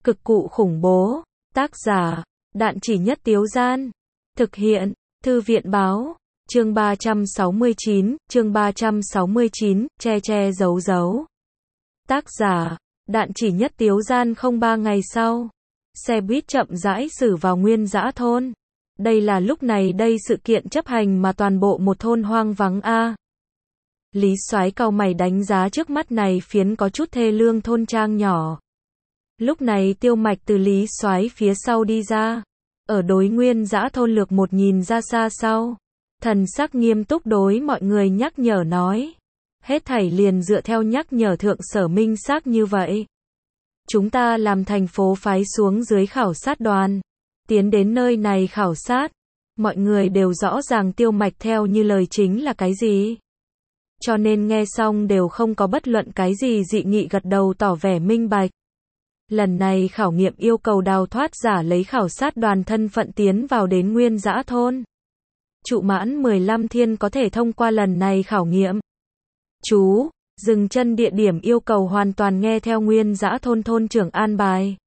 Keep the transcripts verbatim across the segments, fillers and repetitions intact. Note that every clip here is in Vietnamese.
Cực cụ khủng bố. Tác giả, Đạn Chỉ Nhất Tiếu Gian. Thực hiện, Thư viện Báo. Chương ba trăm sáu mươi chín, chương ba trăm sáu mươi chín, che che giấu giấu. Tác giả, Đạn Chỉ Nhất Tiếu Gian. Không ba ngày sau, xe buýt chậm rãi xử vào Nguyên Dã thôn. Đây là lúc này đây sự kiện chấp hành mà toàn bộ một thôn hoang vắng a. Lý Soái cau mày đánh giá trước mắt này phiến có chút thê lương thôn trang nhỏ. Lúc này Tiêu Mạch từ Lý Soái phía sau đi ra, ở đối Nguyên Dã thôn lược một nhìn ra xa sau, thần sắc nghiêm túc đối mọi người nhắc nhở nói, hết thảy liền dựa theo nhắc nhở thượng sở minh xác như vậy. Chúng ta làm thành phố phái xuống dưới khảo sát đoàn, tiến đến nơi này khảo sát, mọi người đều rõ ràng Tiêu Mạch theo như lời chính là cái gì. Cho nên nghe xong đều không có bất luận cái gì dị nghị, gật đầu tỏ vẻ minh bạch. Lần này khảo nghiệm yêu cầu đào thoát giả lấy khảo sát đoàn thân phận tiến vào đến Nguyên Dã thôn. Trụ mãn mười lăm thiên có thể thông qua lần này khảo nghiệm. Chú, dừng chân địa điểm yêu cầu hoàn toàn nghe theo Nguyên Dã thôn thôn trưởng an bài.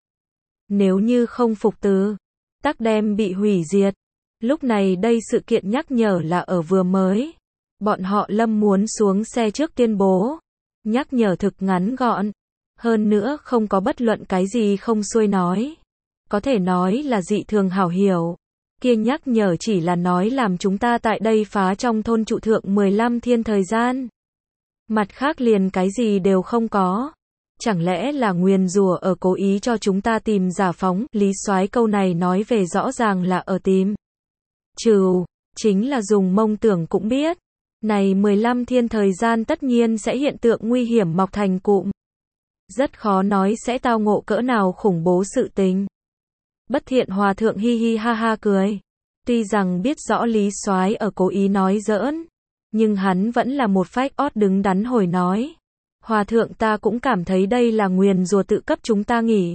Nếu như không phục tứ, tắc đem bị hủy diệt. Lúc này đây sự kiện nhắc nhở là ở vừa mới. Bọn họ lâm muốn xuống xe trước tuyên bố. Nhắc nhở thực ngắn gọn. Hơn nữa không có bất luận cái gì không xuôi nói. Có thể nói là dị thường hảo hiểu. Kia nhắc nhở chỉ là nói làm chúng ta tại đây phá trong thôn trụ thượng mười lăm thiên thời gian. Mặt khác liền cái gì đều không có. Chẳng lẽ là nguyền rủa ở cố ý cho chúng ta tìm giả phóng. Lý Soái câu này nói về rõ ràng là ở tìm. Trừ, chính là dùng mông tưởng cũng biết. Này mười lăm thiên thời gian tất nhiên sẽ hiện tượng nguy hiểm mọc thành cụm. Rất khó nói sẽ tao ngộ cỡ nào khủng bố sự tình. Bất Thiện Hòa thượng hi hi ha ha cười. Tuy rằng biết rõ Lý Soái ở cố ý nói giỡn, nhưng hắn vẫn là một phách ót đứng đắn hồi nói. Hòa thượng, ta cũng cảm thấy đây là nguyền rủa tự cấp chúng ta nghỉ.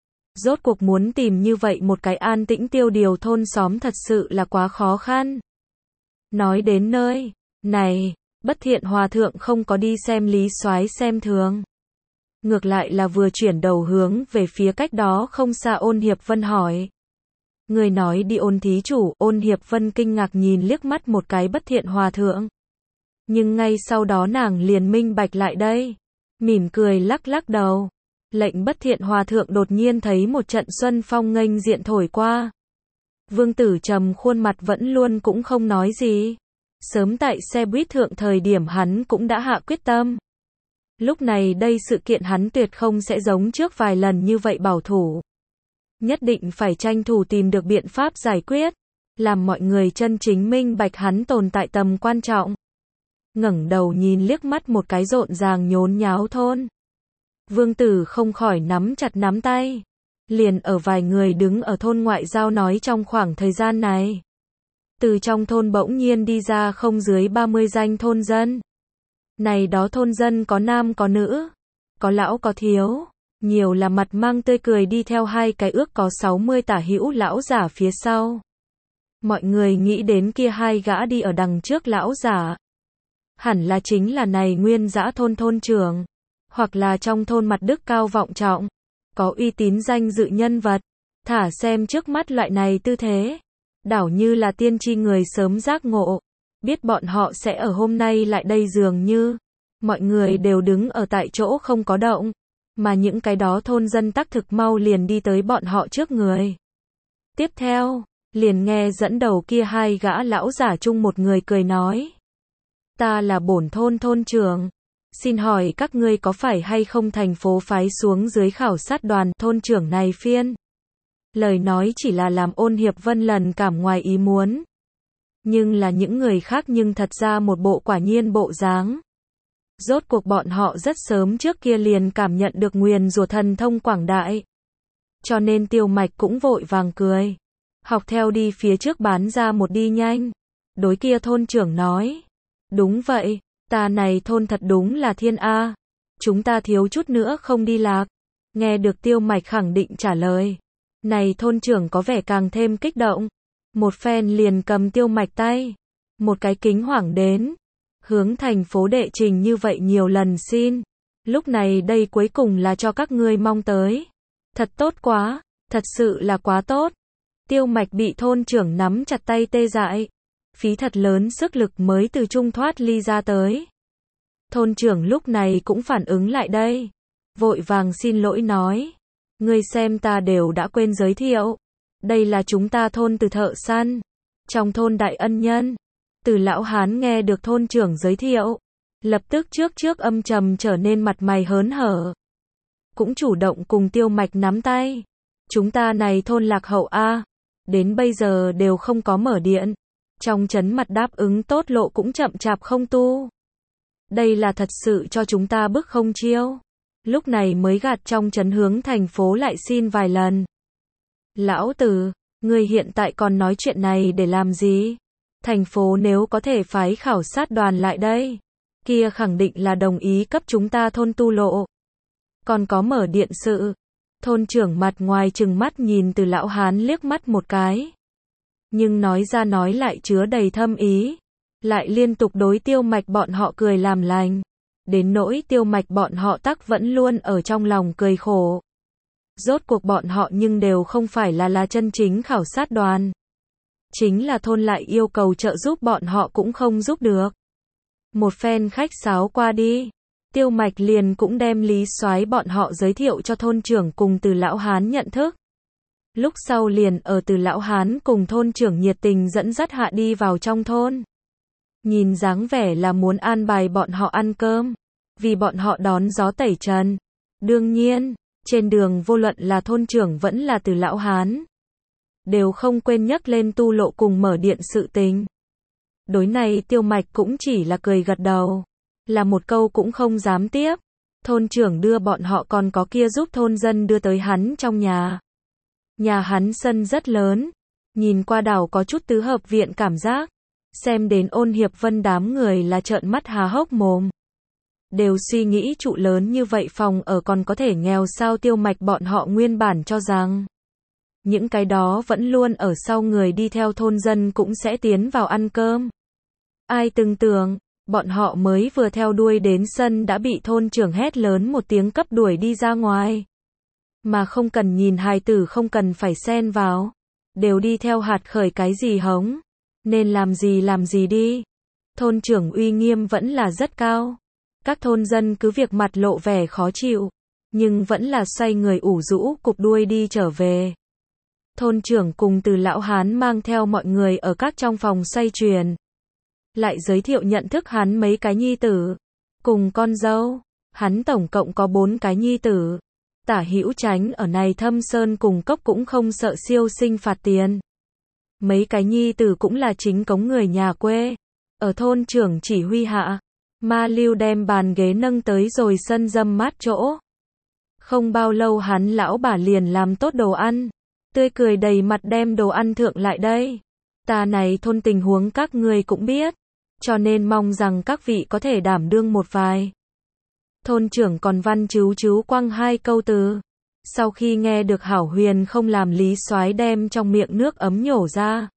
Rốt cuộc muốn tìm như vậy một cái an tĩnh tiêu điều thôn xóm thật sự là quá khó khăn. Nói đến nơi này, Bất Thiện Hòa thượng không có đi xem Lý Soái xem thường. Ngược lại là vừa chuyển đầu hướng về phía cách đó không xa Ôn Hiệp Vân hỏi. Người nói đi Ôn thí chủ. Ôn Hiệp Vân kinh ngạc nhìn liếc mắt một cái Bất Thiện Hòa thượng. Nhưng ngay sau đó nàng liền minh bạch lại đây. Mỉm cười lắc lắc đầu. Lệnh Bất Thiện Hòa thượng đột nhiên thấy một trận xuân phong nghênh diện thổi qua. Vương Tử trầm khuôn mặt vẫn luôn cũng không nói gì. Sớm tại xe buýt thượng thời điểm hắn cũng đã hạ quyết tâm. Lúc này đây sự kiện hắn tuyệt không sẽ giống trước vài lần như vậy bảo thủ. Nhất định phải tranh thủ tìm được biện pháp giải quyết. Làm mọi người chân chính minh bạch hắn tồn tại tầm quan trọng. Ngẩng đầu nhìn liếc mắt một cái rộn ràng nhốn nháo thôn. Vương Tử không khỏi nắm chặt nắm tay. Liền ở vài người đứng ở thôn ngoại giao nói trong khoảng thời gian này. Từ trong thôn bỗng nhiên đi ra không dưới ba mươi danh thôn dân. Này đó thôn dân có nam có nữ, có lão có thiếu, nhiều là mặt mang tươi cười đi theo hai cái ước có sáu mươi tả hữu lão giả phía sau. Mọi người nghĩ đến kia hai gã đi ở đằng trước lão giả. Hẳn là chính là này Nguyên Dã thôn thôn trưởng, hoặc là trong thôn mặt đức cao vọng trọng, có uy tín danh dự nhân vật. Thả xem trước mắt loại này tư thế, đảo như là tiên tri người sớm giác ngộ. Biết bọn họ sẽ ở hôm nay lại đây dường như. Mọi người đều đứng ở tại chỗ không có động. Mà những cái đó thôn dân tắc thực mau liền đi tới bọn họ trước người. Tiếp theo, liền nghe dẫn đầu kia hai gã lão giả chung một người cười nói. Ta là bổn thôn thôn trưởng. Xin hỏi các ngươi có phải hay không thành phố phái xuống dưới khảo sát đoàn. Thôn trưởng này phiên. Lời nói chỉ là làm Ôn Hiệp Vân lần cảm ngoài ý muốn. Nhưng là những người khác nhưng thật ra một bộ quả nhiên bộ dáng. Rốt cuộc bọn họ rất sớm trước kia liền cảm nhận được nguyền rủa thần thông quảng đại. Cho nên Tiêu Mạch cũng vội vàng cười. Học theo đi phía trước bán ra một đi nhanh. Đối kia thôn trưởng nói. Đúng vậy, ta này thôn thật đúng là thiên A. Chúng ta thiếu chút nữa không đi lạc. Nghe được Tiêu Mạch khẳng định trả lời. Này thôn trưởng có vẻ càng thêm kích động. Một phen liền cầm Tiêu Mạch tay. Một cái kính hoảng đến. Hướng thành phố đệ trình như vậy nhiều lần xin. Lúc này đây cuối cùng là cho các ngươi mong tới. Thật tốt quá, thật sự là quá tốt. Tiêu Mạch bị thôn trưởng nắm chặt tay tê dại. Phí thật lớn sức lực mới từ chung thoát ly ra tới. Thôn trưởng lúc này cũng phản ứng lại đây. Vội vàng xin lỗi nói. Ngươi xem ta đều đã quên giới thiệu. Đây là chúng ta thôn Từ thợ săn. Trong thôn đại ân nhân. Từ lão hán nghe được thôn trưởng giới thiệu. Lập tức trước trước âm trầm trở nên mặt mày hớn hở. Cũng chủ động cùng Tiêu Mạch nắm tay. Chúng ta này thôn lạc hậu a, đến bây giờ đều không có mở điện. Trong trấn mặt đáp ứng tốt lộ cũng chậm chạp không tu. Đây là thật sự cho chúng ta bức không chiêu. Lúc này mới gạt trong trấn hướng thành phố lại xin vài lần. Lão Từ, ngươi hiện tại còn nói chuyện này để làm gì? Thành phố nếu có thể phái khảo sát đoàn lại đây, kia khẳng định là đồng ý cấp chúng ta thôn tu lộ. Còn có mở điện sự. Thôn trưởng mặt ngoài trừng mắt nhìn Từ lão hán liếc mắt một cái. Nhưng nói ra nói lại chứa đầy thâm ý. Lại liên tục đối Tiêu Mạch bọn họ cười làm lành. Đến nỗi Tiêu Mạch bọn họ tắc vẫn luôn ở trong lòng cười khổ. Rốt cuộc bọn họ nhưng đều không phải là là chân chính khảo sát đoàn. Chính là thôn lại yêu cầu trợ giúp bọn họ cũng không giúp được. Một phen khách sáo qua đi. Tiêu Mạch liền cũng đem Lý Soái bọn họ giới thiệu cho thôn trưởng cùng Từ lão hán nhận thức. Lúc sau liền ở Từ lão hán cùng thôn trưởng nhiệt tình dẫn dắt hạ đi vào trong thôn. Nhìn dáng vẻ là muốn an bài bọn họ ăn cơm, vì bọn họ đón gió tẩy trần. Đương nhiên, trên đường vô luận là thôn trưởng vẫn là Từ lão hán, đều không quên nhắc lên tu lộ cùng mở điện sự tình. Đối này Tiêu Mạch cũng chỉ là cười gật đầu, là một câu cũng không dám tiếp. Thôn trưởng đưa bọn họ còn có kia giúp thôn dân đưa tới hắn trong nhà. Nhà hắn sân rất lớn, nhìn qua đảo có chút tứ hợp viện cảm giác. Xem đến Ôn Hiệp Vân đám người là trợn mắt há hốc mồm. Đều suy nghĩ trụ lớn như vậy phòng ở còn có thể nghèo sao. Tiêu Mạch bọn họ nguyên bản cho rằng những cái đó vẫn luôn ở sau người đi theo thôn dân cũng sẽ tiến vào ăn cơm. Ai từng tưởng, bọn họ mới vừa theo đuôi đến sân đã bị thôn trưởng hét lớn một tiếng cấp đuổi đi ra ngoài. Mà không cần nhìn hài tử, không cần phải xen vào. Đều đi theo hạt khởi cái gì hống. Nên làm gì làm gì đi. Thôn trưởng uy nghiêm vẫn là rất cao. Các thôn dân cứ việc mặt lộ vẻ khó chịu, nhưng vẫn là xoay người ủ rũ cụp đuôi đi trở về. Thôn trưởng cùng Từ lão hán mang theo mọi người ở các trong phòng xoay truyền. Lại giới thiệu nhận thức hắn mấy cái nhi tử. Cùng con dâu. Hắn tổng cộng có bốn cái nhi tử. Tả Hữu Chánh ở này Thâm Sơn cùng cốc cũng không sợ siêu sinh phạt tiền. Mấy cái nhi tử cũng là chính cống người nhà quê. Ở thôn trưởng chỉ huy hạ, Ma Lưu đem bàn ghế nâng tới rồi sân dâm mát chỗ. Không bao lâu hắn lão bà liền làm tốt đồ ăn. Tươi cười đầy mặt đem đồ ăn thượng lại đây. Ta này thôn tình huống các người cũng biết. Cho nên mong rằng các vị có thể đảm đương một vài. Thôn trưởng còn văn chú chú quăng hai câu từ. Sau khi nghe được Hảo Huyền không làm, Lý Soái đem trong miệng nước ấm nhổ ra.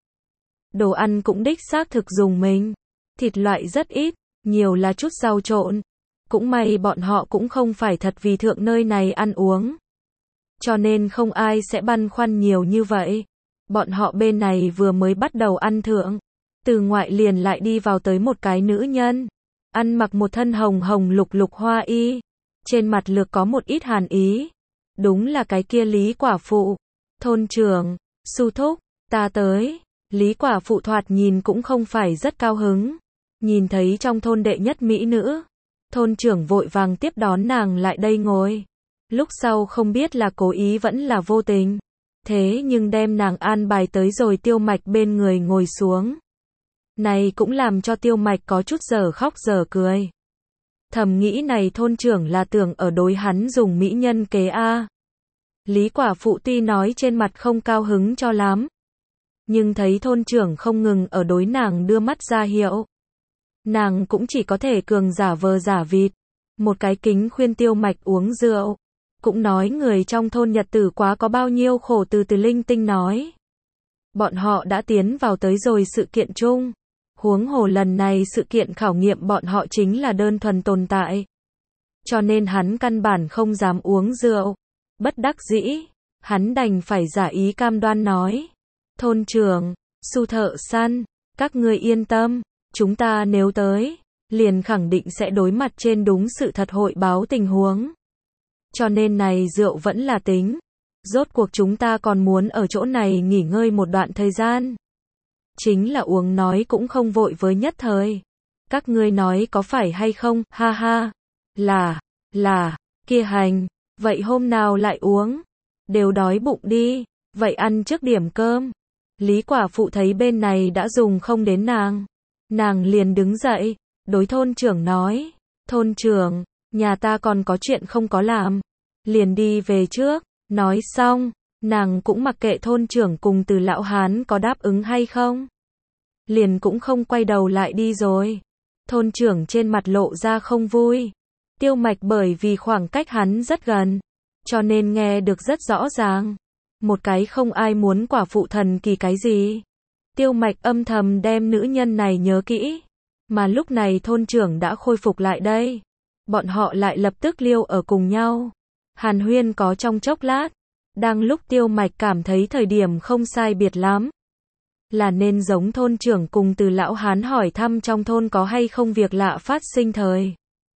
Đồ ăn cũng đích xác thực dùng mình. Thịt loại rất ít, nhiều là chút rau trộn. Cũng may bọn họ cũng không phải thật vì thượng nơi này ăn uống. Cho nên không ai sẽ băn khoăn nhiều như vậy. Bọn họ bên này vừa mới bắt đầu ăn thượng. Từ ngoại liền lại đi vào tới một cái nữ nhân. Ăn mặc một thân hồng hồng lục lục hoa y. Trên mặt lược có một ít hàn ý. Đúng là cái kia Lý quả phụ. Thôn trưởng, Su thúc, ta tới. Lý quả phụ thoạt nhìn cũng không phải rất cao hứng. Nhìn thấy trong thôn đệ nhất mỹ nữ. Thôn trưởng vội vàng tiếp đón nàng lại đây ngồi. Lúc sau không biết là cố ý vẫn là vô tình. Thế nhưng đem nàng an bài tới rồi Tiêu Mạch bên người ngồi xuống. Này cũng làm cho Tiêu Mạch có chút giờ khóc giờ cười. Thầm nghĩ này thôn trưởng là tưởng ở đối hắn dùng mỹ nhân kế a. Lý quả phụ tuy nói trên mặt không cao hứng cho lắm. Nhưng thấy thôn trưởng không ngừng ở đối nàng đưa mắt ra hiệu. Nàng cũng chỉ có thể cường giả vờ giả vịt. Một cái kính khuyên Tiêu Mạch uống rượu. Cũng nói người trong thôn nhật tử quá có bao nhiêu khổ, từ từ linh tinh nói. Bọn họ đã tiến vào tới rồi sự kiện chung. Huống hồ lần này sự kiện khảo nghiệm bọn họ chính là đơn thuần tồn tại. Cho nên hắn căn bản không dám uống rượu. Bất đắc dĩ, hắn đành phải giả ý cam đoan nói. Thôn trưởng, Su thợ săn, các ngươi yên tâm, chúng ta nếu tới, liền khẳng định sẽ đối mặt trên đúng sự thật hội báo tình huống. Cho nên này rượu vẫn là tính. Rốt cuộc chúng ta còn muốn ở chỗ này nghỉ ngơi một đoạn thời gian. Chính là uống nói cũng không vội với nhất thời. Các ngươi nói có phải hay không, ha ha. Là, là, kia hành, vậy hôm nào lại uống. Đều đói bụng đi, vậy ăn trước điểm cơm. Lý quả phụ thấy bên này đã dùng không đến nàng. Nàng liền đứng dậy, đối thôn trưởng nói. Thôn trưởng, nhà ta còn có chuyện không có làm. Liền đi về trước. Nói xong, nàng cũng mặc kệ thôn trưởng cùng Từ lão hán có đáp ứng hay không. Liền cũng không quay đầu lại đi rồi. Thôn trưởng trên mặt lộ ra không vui. Tiêu Mạch bởi vì khoảng cách hắn rất gần, cho nên nghe được rất rõ ràng. Một cái không ai muốn quả phụ thần kỳ cái gì. Tiêu Mạch âm thầm đem nữ nhân này nhớ kỹ. Mà lúc này thôn trưởng đã khôi phục lại đây. Bọn họ lại lập tức liêu ở cùng nhau. Hàn huyên có trong chốc lát. Đang lúc Tiêu Mạch cảm thấy thời điểm không sai biệt lắm. Là nên giống thôn trưởng cùng Từ lão hán hỏi thăm trong thôn có hay không việc lạ phát sinh thời.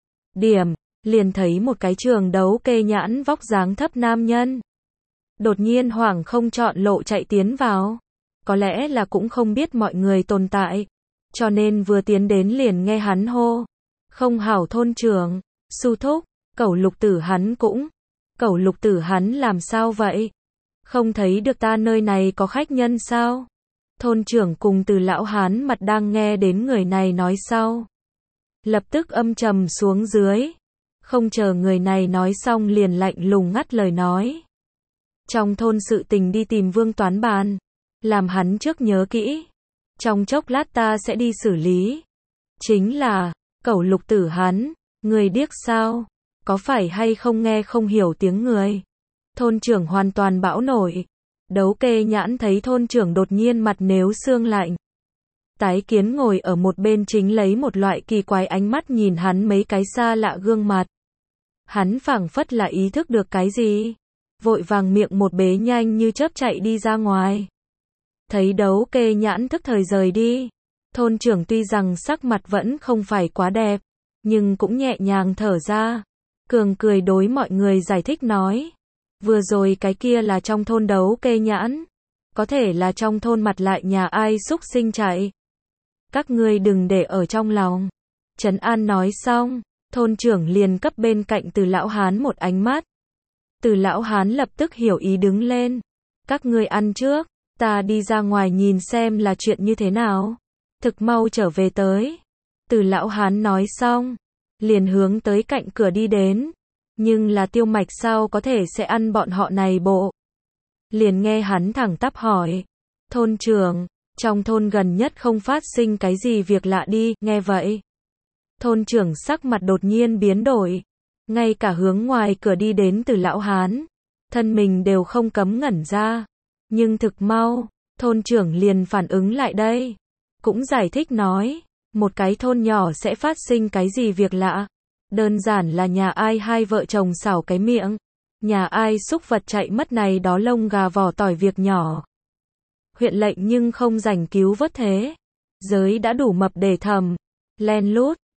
Điểm, liền thấy một cái trường đấu kê nhãn vóc dáng thấp nam nhân. Đột nhiên hoảng không chọn lộ chạy tiến vào. Có lẽ là cũng không biết mọi người tồn tại. Cho nên vừa tiến đến liền nghe hắn hô. Không hảo thôn trưởng, Su thúc, Cẩu Lục tử hắn cũng. Cẩu Lục tử hắn làm sao vậy? Không thấy được ta nơi này có khách nhân sao? Thôn trưởng cùng Từ lão hán mặt đang nghe đến người này nói sau. Lập tức âm trầm xuống dưới. Không chờ người này nói xong liền lạnh lùng ngắt lời nói. Trong thôn sự tình đi tìm Vương Toán bàn. Làm hắn trước nhớ kỹ. Trong chốc lát ta sẽ đi xử lý. Chính là, Cẩu Lục tử hắn, người điếc sao? Có phải hay không nghe không hiểu tiếng người? Thôn trưởng hoàn toàn bão nổi. Đấu kê nhãn thấy thôn trưởng đột nhiên mặt nếu xương lạnh. Tái kiến ngồi ở một bên chính lấy một loại kỳ quái ánh mắt nhìn hắn mấy cái xa lạ gương mặt. Hắn phảng phất là ý thức được cái gì. Vội vàng miệng một bế nhanh như chớp chạy đi ra ngoài. Thấy đấu kê nhãn thức thời rời đi. Thôn trưởng tuy rằng sắc mặt vẫn không phải quá đẹp. Nhưng cũng nhẹ nhàng thở ra. Cường cười đối mọi người giải thích nói. Vừa rồi cái kia là trong thôn đấu kê nhãn. Có thể là trong thôn mặt lại nhà ai xúc sinh chạy. Các ngươi đừng để ở trong lòng. Trấn An nói xong, thôn trưởng liền cấp bên cạnh Từ lão hán một ánh mắt. Từ lão hán lập tức hiểu ý đứng lên. Các ngươi ăn trước, ta đi ra ngoài nhìn xem là chuyện như thế nào. Thực mau trở về tới. Từ lão hán nói xong, liền hướng tới cạnh cửa đi đến. Nhưng là Tiêu Mạch sao có thể sẽ ăn bọn họ này bộ. Liền nghe hắn thẳng tắp hỏi. Thôn trưởng, trong thôn gần nhất không phát sinh cái gì việc lạ đi, nghe vậy. Thôn trưởng sắc mặt đột nhiên biến đổi. Ngay cả hướng ngoài cửa đi đến Từ lão hán. Thân mình đều không cấm ngẩn ra. Nhưng thực mau, thôn trưởng liền phản ứng lại đây. Cũng giải thích nói. Một cái thôn nhỏ sẽ phát sinh cái gì việc lạ. Đơn giản là nhà ai hai vợ chồng xảo cái miệng. Nhà ai xúc vật chạy mất này đó lông gà vỏ tỏi việc nhỏ. Huyện lệnh nhưng không rảnh cứu vớt thế. Giới đã đủ mập để thầm. Len lút,